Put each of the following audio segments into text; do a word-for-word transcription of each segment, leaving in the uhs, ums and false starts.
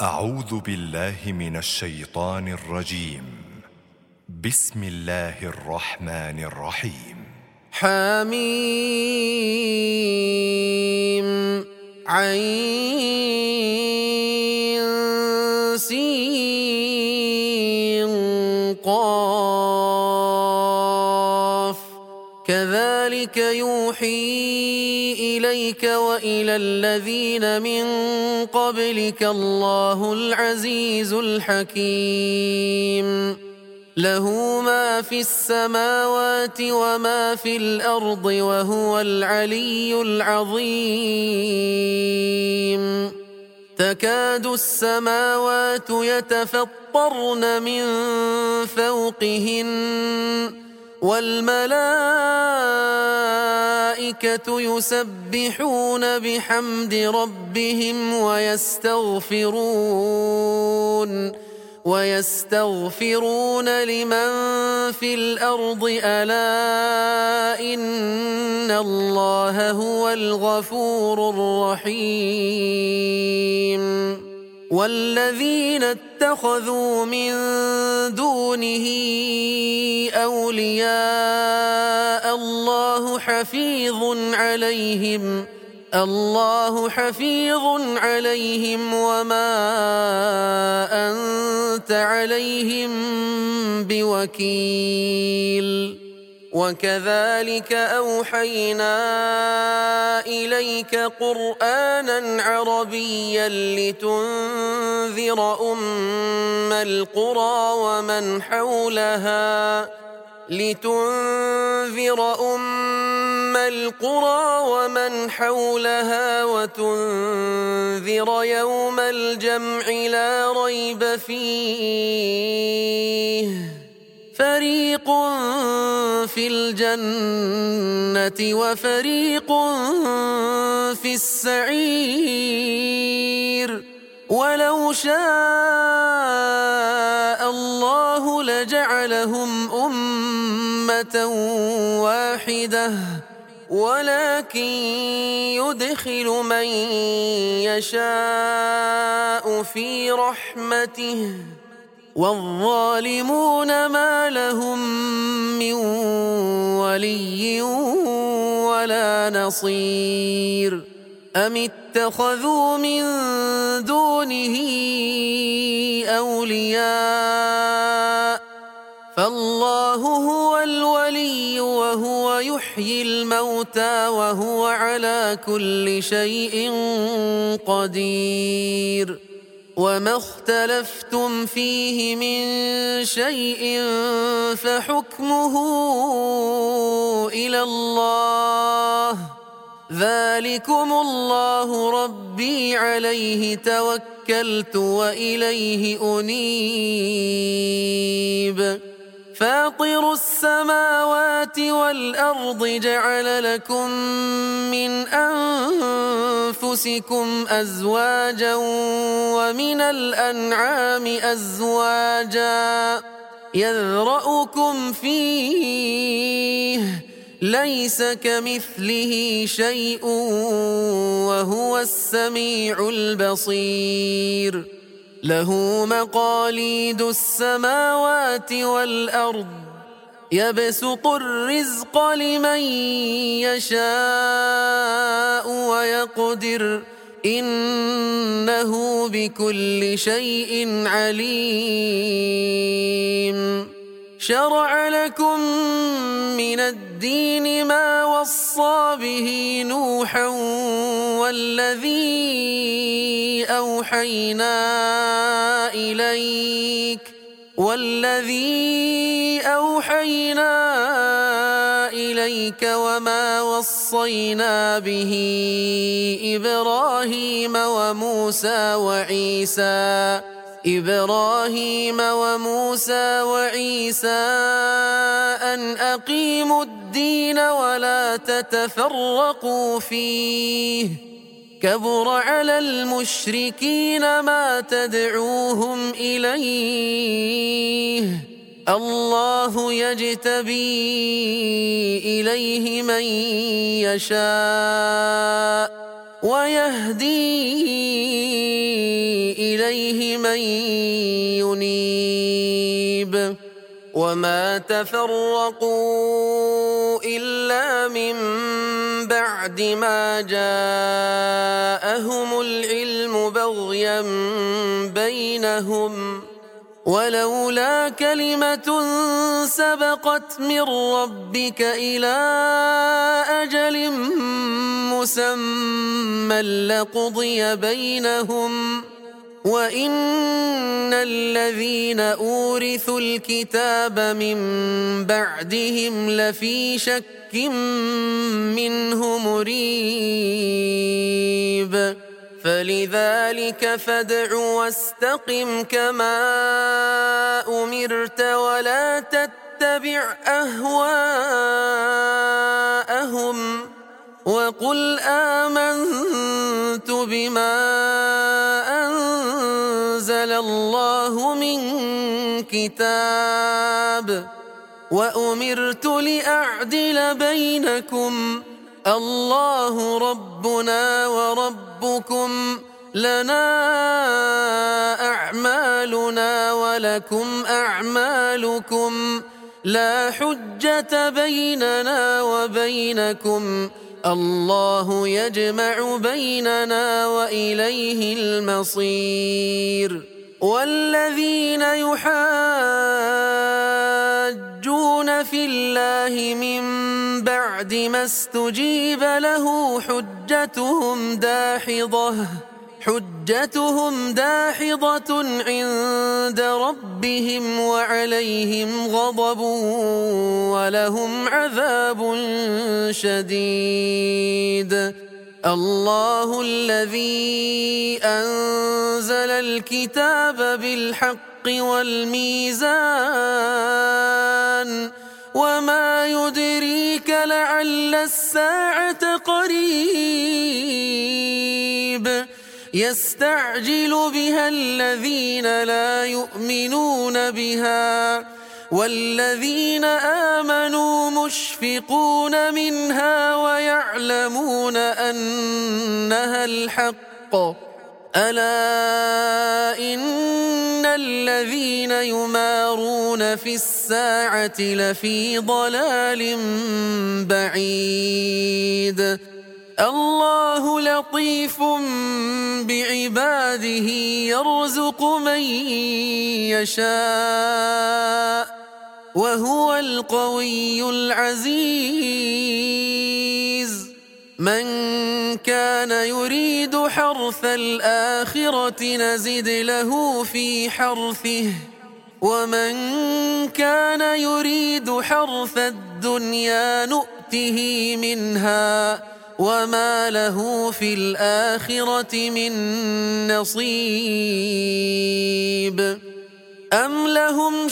أعوذ بالله من الشيطان الرجيم. بسم الله الرحمن الرحيم. حميم عين سين قاف كذلك يوحي إليك وإلى الذين من قبلك الله العزيز الحكيم له ما في السماوات وما في الأرض وهو العلي العظيم تكاد السماوات يتفطرن من فوقهن والملائكة يسبحون بحمد ربهم ويستغفرون ويستغفرون لمن في الأرض ألا إن الله هو الغفور الرحيم والذين اتخذوا من دونه أولياء الله حفيظ عليهم الله حفيظ عليهم وما أنت عليهم بوكيل وكذلك أوحينا إليك قرآنا عربيا لتنذر أم القرى ومن حولها لتنذر أم القرى ومن حولها وتنذر يوم الجمع لا ريب فيه فريق في الجنة وفريق في السعير ولو شاء الله لجعلهم أمة واحدة ولكن يدخل من يشاء في رحمته والظالمون ما لهم من ولي ولا نصير أم اتخذوا من دونه أولياء فالله هو الولي وهو يحيي الموتى وهو على كل شيء قدير وما اختلفتم فيه من شيء فحكمه إلى الله ذلكم الله ربي عليه توكلت وإليه أنيب فاطر السماوات والأرض جعل لكم من أنفسكم أزواجا ومن الأنعام أزواجا يذرأكم فيه ليس كمثله شيء وهو السميع البصير له مقاليد السماوات والأرض يبسط الرزق لمن يشاء ويقدر إنه بكل شيء عليم شرع لكم من الدين ما وصى به نوحا والذي أوحينا إليك والذي أوحينا إليك وما وصينا به إبراهيم وموسى وعيسى إبراهيم وموسى وعيسى أن أقيموا الدين ولا تتفرقوا فيه كبر على المشركين ما تدعوهم إليه الله يجتبي إليه من يشاء ويهدي إليه من ينيب وما تفرقوا إلا من بعد ما جاءهم العلم بغيا بينهم ولولا كلمة سبقت من ربك إلى أجل مسمى لقضي بينهم وإن الذين أورثوا الكتاب من بعدهم لفي شك منه مريب فلذلك فادع واستقم كما أمرت ولا تتبع أهواءهم وقل آمنت بما أنزل الله من كتاب وأمرت لأعدل بينكم الله ربنا وربكم لنا أعمالنا ولكم أعمالكم لا حجة بيننا وبينكم الله يجمع بيننا وإليه المصير والذين يحاجون في الله من بعد ما استجيب له حجتهم داحضة حجتهم داحضة عند ربهم وعليهم غضب ولهم عذاب شديد الله الذي أنزل الكتاب بالحق والميزان وما يدريك لعل الساعة قريب يستعجل بها الذين لا يؤمنون بها والذين آمنوا مشفقون منها ويعلمون أنها الحق ألا إن الذين يمارون في الساعة لفي ضلال بعيد الله لطيف بعباده يرزق من يشاء وهو القوي العزيز من كان يريد حرث الآخرة نزد له في حرثه ومن كان يريد حرث الدنيا نؤته منها وما له في الآخرة من نصيب أم لهم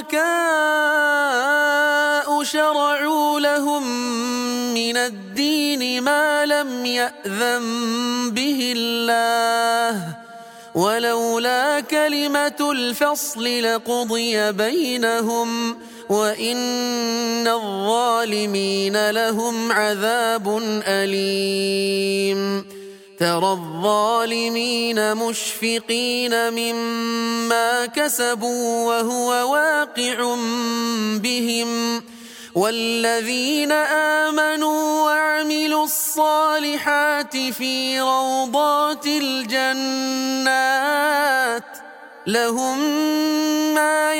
شركاء شرعوا لهم من الدين ما لم يأذن به الله ولولا كلمة الفصل لقضي بينهم وإن الظالمين لهم عذاب أليم ترى الظالمين مشفقين مما كسبوا وهو واقع بهم والذين آمنوا وعملوا الصالحات في روضات الجنات لهم ما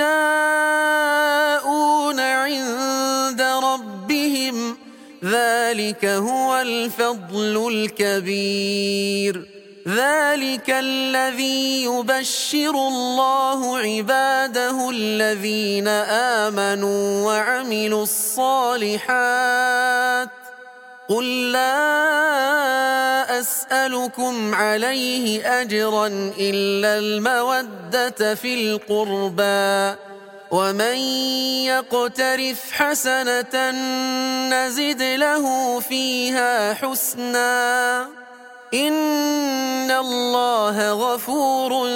يشاءون عند ربهم ذلك هو الفضل الكبير ذلك الذي يبشر الله عباده الذين آمنوا وعملوا الصالحات قل لا أسألكم عليه أجرا إلا المودة في القربى ومن يقترف حسنة نزد له فيها حسنا إن الله غفور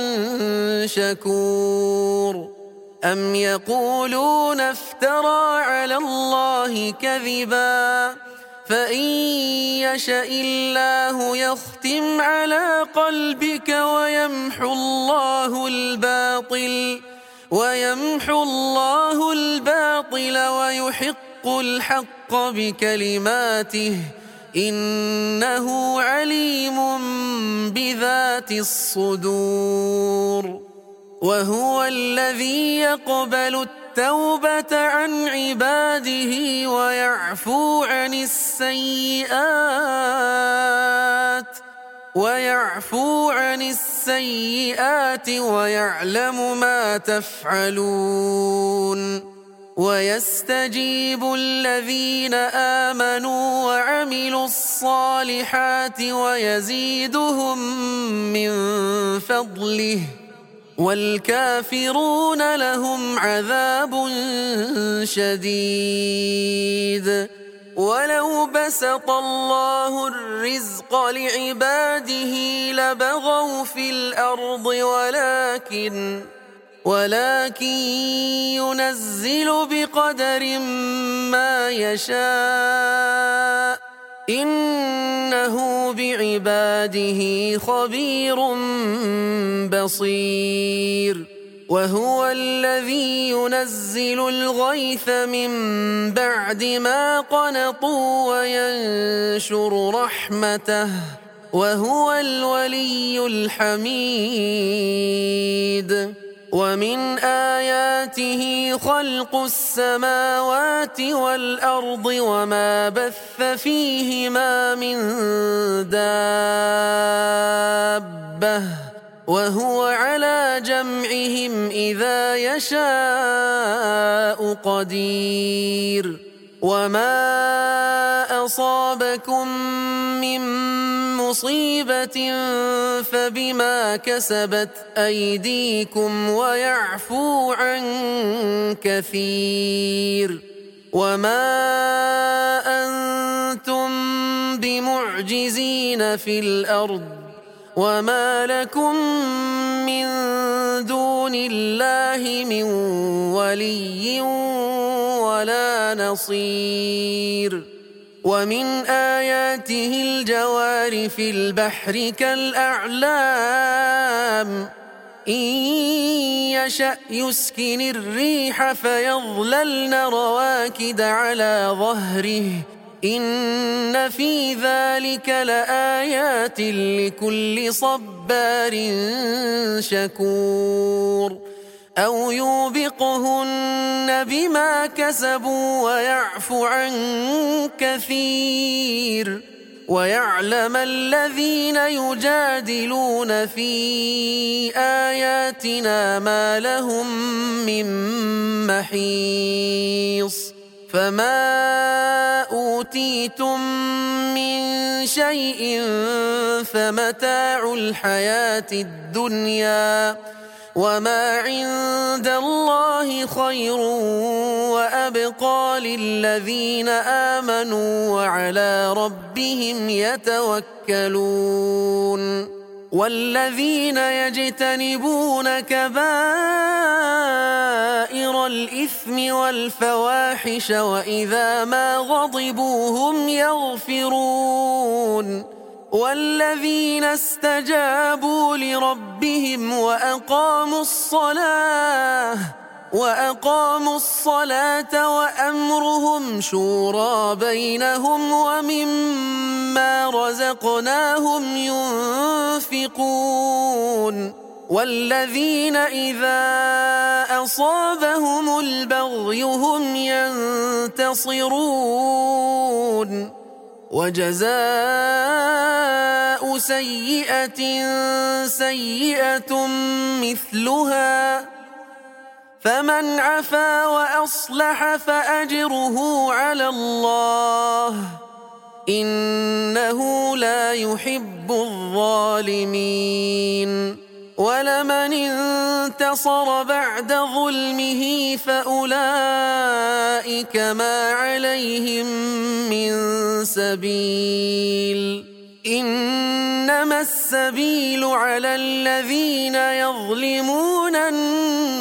شكور أم يقولون افترى على الله كذبا فإن يشأ الله يختم على قلبك ويمحو الله الباطل ويمحو الله الباطل ويحق الحق بكلماته إنه عليم بذات الصدور وهو الذي يقبل التوبة عن عباده ويعفو عن السيئات ويعفو عن السيئات ويعلم ما تفعلون ويستجيب الذين آمنوا وعملوا الصالحات ويزيدهم من فضله والكافرون لهم عذاب شديد ولو بسط الله الرزق لعباده لبغوا في الأرض ولكن ولكن ينزل بقدر ما يشاء إنه بعباده خبير بصير وهو الذي ينزل الغيث من بعد ما قنطوا وينشر رحمته وهو الولي الحميد ومن آياته خلق السماوات والأرض وما بث فيهما من دابة وهو على جمعهم إذا يشاء قدير وما أصابكم من مصيبة فبما كسبت أيديكم ويعفو عن كثير وما أنتم بمعجزين في الأرض وما لكم من دون الله من ولي ولا نصير ومن آياته الجوار في البحر كالأعلام إن يشأ يسكن الريح فيظللن رواكد على ظهره إن في ذلك لآيات لكل صبار شكور أو يوبقهن بما كسبوا ويعفو عن كثير ويعلم الذين يجادلون في آياتنا ما لهم من محيص فما أوتيتم من شيء فمتاع الحياة الدنيا وما عند الله خير وأبقى للذين آمنوا وعلى ربهم يتوكلون والذين يجتنبون كبائر الإثم والفواحش وإذا ما غضبوا هم يغفرون والذين استجابوا لربهم وأقاموا الصلاة وأقاموا الصلاة وأمرهم شورى بينهم ومما رزقناهم ينفقون والذين إذا أصابهم البغي هم ينتصرون وجزاء سيئة سيئة مثلها فمن عفا وأصلح فأجره على الله إنه لا يحب الظالمين ولمن انتصر بعد ظلمه فأولئك ما عليهم من سبيل إنما السبيل على الذين يظلمون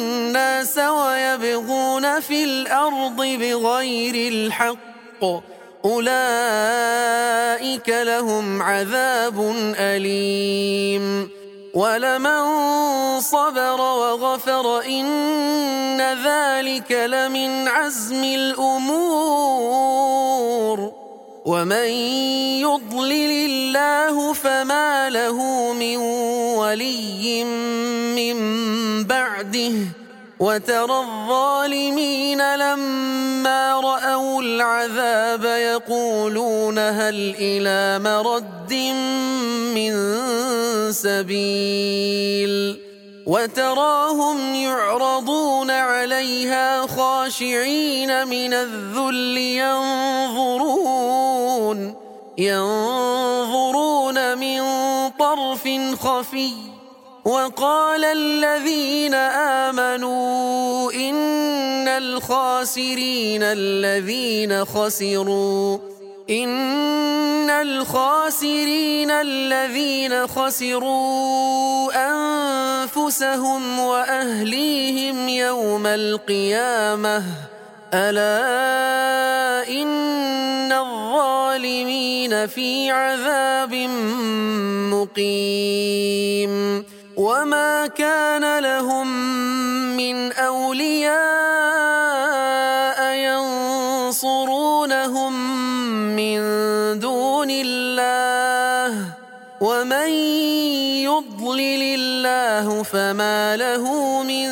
الناس ويبغون في الأرض بغير الحق أولئك لهم عذاب أليم ولمن صبر وغفر إن ذلك لمن عزم الأمور ومن يضلل الله فما له من ولي من بعده وترى الظالمين لما رأوا العذاب يقولون هل إلى مرد من سبيل وتراهم يعرضون عليها خاشعين من الذل ينظرون ينظرون من طرف خفي وقال الذين آمنوا إن الخاسرين الذين خسروا إن الخاسرين الذين خسروا أنفسهم وأهليهم يوم القيامة ألا إن الظالمين في عذاب مقيم وما كان لهم من أولياء ينصرونهم من دون الله ومن يضلل الله فما له من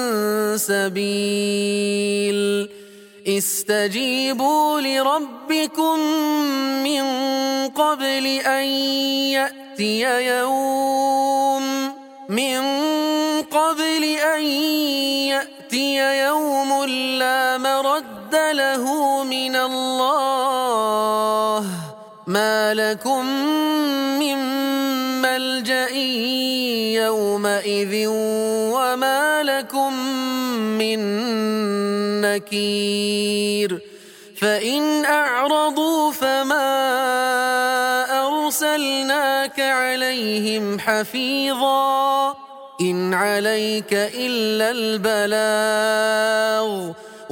سبيل استجيبوا لربكم من قبل أن يأتي يوم من قبل أن يأتي يوم لا مرد له من الله ما لكم من ملجأ يومئذ وما لكم من نكير فإن أعرضوا فما أرسلناك عليهم حفيظا إن عليك إلا البلاغ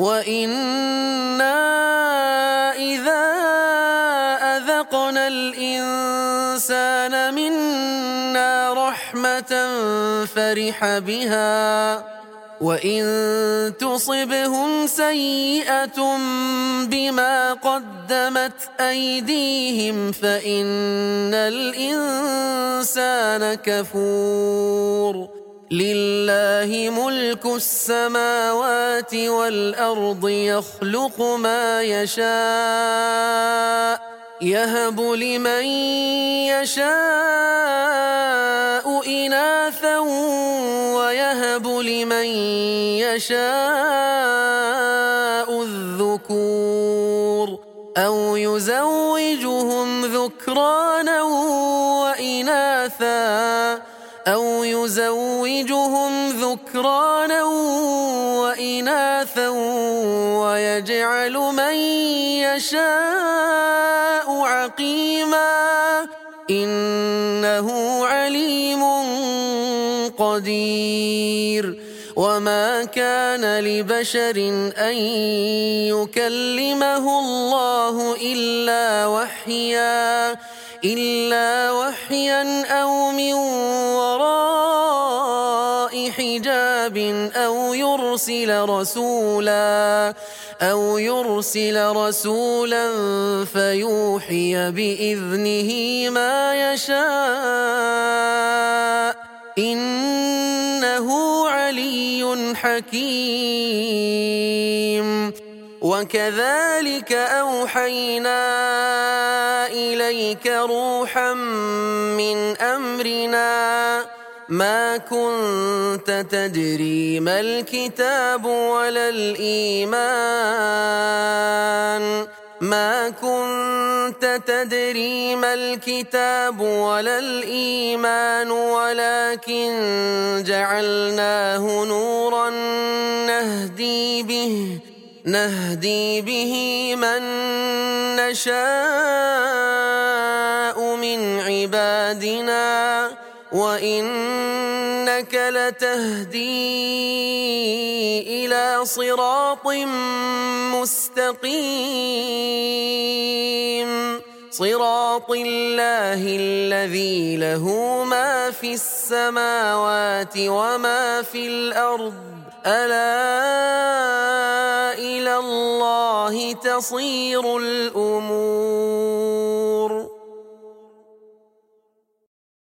وإنا إذا أذقنا الإنسان منا رحمة فرح بها وإن تصبهم سيئة بما قدمت أيديهم فإن الإنسان كفور لله ملك السماوات والأرض يخلق ما يشاء يهب لمن يشاء إناثا ويهب لمن يشاء الذكور أو يزوجهم ذكرانا وإناثا أو يزوجهم ذكرانا وإناثا ويجعل من يشاء عقيما إنه عليم قدير وما كان لبشر أن يكلمه الله إلا وحيا إلا وحيا أو من وراء حجاب أو يرسل رسولا أو يرسل رسولا فيوحي بإذنه ما يشاء إنه علي حكيم وكذلك أوحينا إليك روحا من أمرنا ما كنت تدري ما الكتاب ولا الإيمان ما كنت تدري ما الكتاب ولا الإيمان ولكن جعلناه نورا نهدي به نهدي به من نشاء من عبادنا وإنك وإنك لتهدي إلى صراط مستقيم صراط الله الذي له ما في السماوات وما في الأرض ألا إلى الله تصير الأمور.